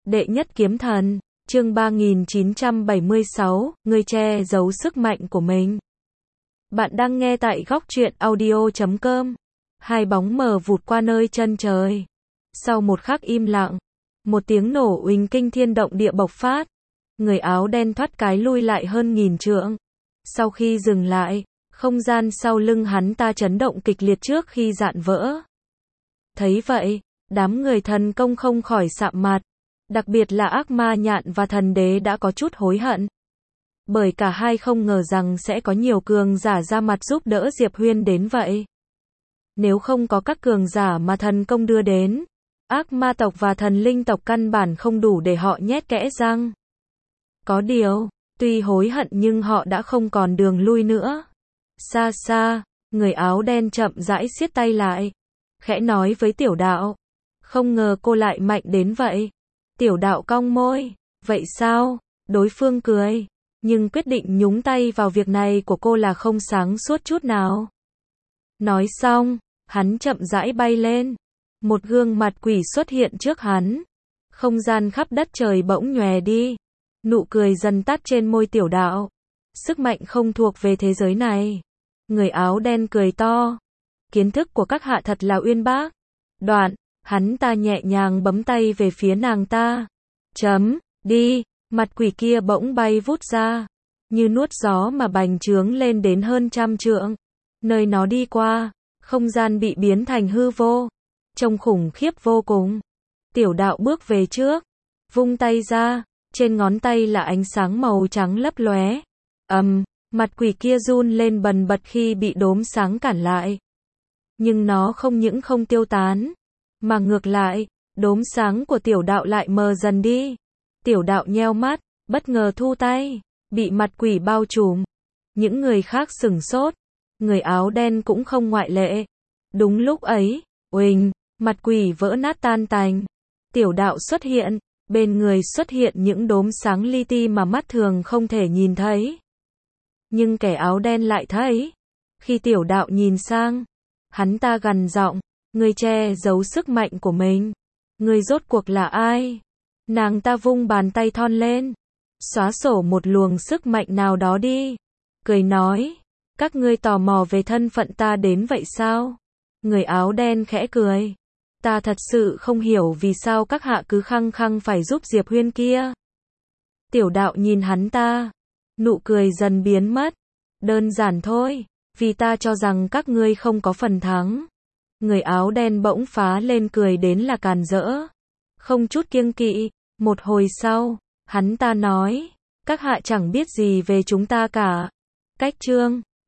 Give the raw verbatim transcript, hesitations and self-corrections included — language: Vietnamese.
Đệ nhất kiếm thần, chương ba nghìn chín trăm bảy mươi sáu, ngươi che giấu sức mạnh của mình. Bạn đang nghe tại góc truyện audio chấm com. Hai bóng mờ vụt qua nơi chân trời. Sau một khắc im lặng, một tiếng nổ uỳnh kinh thiên động địa bộc phát. Người áo đen thoát cái lui lại hơn nghìn trượng. Sau khi dừng lại, không gian sau lưng hắn ta chấn động kịch liệt trước khi dạn vỡ. Thấy vậy, đám người thần công không khỏi sạm mặt. Đặc biệt là ác ma nhạn và thần đế đã có chút hối hận. Bởi cả hai không ngờ rằng sẽ có nhiều cường giả ra mặt giúp đỡ Diệp Huyên đến vậy. Nếu không có các cường giả mà thần công đưa đến, ác ma tộc và thần linh tộc căn bản không đủ để họ nhét kẽ răng. Có điều, tuy hối hận nhưng họ đã không còn đường lui nữa. Xa xa, người áo đen chậm rãi siết tay lại, khẽ nói với tiểu đạo. Không ngờ cô lại mạnh đến vậy. Tiểu đạo cong môi, vậy sao? Đối phương cười, nhưng quyết định nhúng tay vào việc này của cô là không sáng suốt chút nào. Nói xong, hắn chậm rãi bay lên. Một gương mặt quỷ xuất hiện trước hắn. Không gian khắp đất trời bỗng nhòe đi. Nụ cười dần tắt trên môi tiểu đạo. Sức mạnh không thuộc về thế giới này. Người áo đen cười to. Kiến thức của các hạ thật là uyên bác. Đoạn, hắn ta nhẹ nhàng bấm tay về phía nàng ta. Chấm, đi, mặt quỷ kia bỗng bay vút ra. Như nuốt gió mà bành trướng lên đến hơn trăm trượng. Nơi nó đi qua, không gian bị biến thành hư vô. Trông khủng khiếp vô cùng. Tiểu đạo bước về trước. Vung tay ra, trên ngón tay là ánh sáng màu trắng lấp lóe. Ầm, um, mặt quỷ kia run lên bần bật khi bị đốm sáng cản lại. Nhưng nó không những không tiêu tán, mà ngược lại, đốm sáng của tiểu đạo lại mờ dần đi. Tiểu đạo nheo mắt, bất ngờ thu tay, bị mặt quỷ bao trùm. Những người khác sửng sốt, người áo đen cũng không ngoại lệ. Đúng lúc ấy, uỳnh, mặt quỷ vỡ nát tan tành. Tiểu đạo xuất hiện, bên người xuất hiện những đốm sáng li ti mà mắt thường không thể nhìn thấy. Nhưng kẻ áo đen lại thấy. Khi tiểu đạo nhìn sang, hắn ta gằn giọng. Ngươi che giấu sức mạnh của mình. Ngươi rốt cuộc là ai? Nàng ta vung bàn tay thon lên, xóa sổ một luồng sức mạnh nào đó đi. Cười nói, các ngươi tò mò về thân phận ta đến vậy sao? Người áo đen khẽ cười. Ta thật sự không hiểu vì sao các hạ cứ khăng khăng phải giúp Diệp Huyên kia. Tiểu đạo nhìn hắn ta, nụ cười dần biến mất. Đơn giản thôi, vì ta cho rằng các ngươi không có phần thắng. Người áo đen bỗng phá lên cười đến là càn rỡ. Không chút kiêng kỵ, một hồi sau, hắn ta nói, các hạ chẳng biết gì về chúng ta cả. Cách chương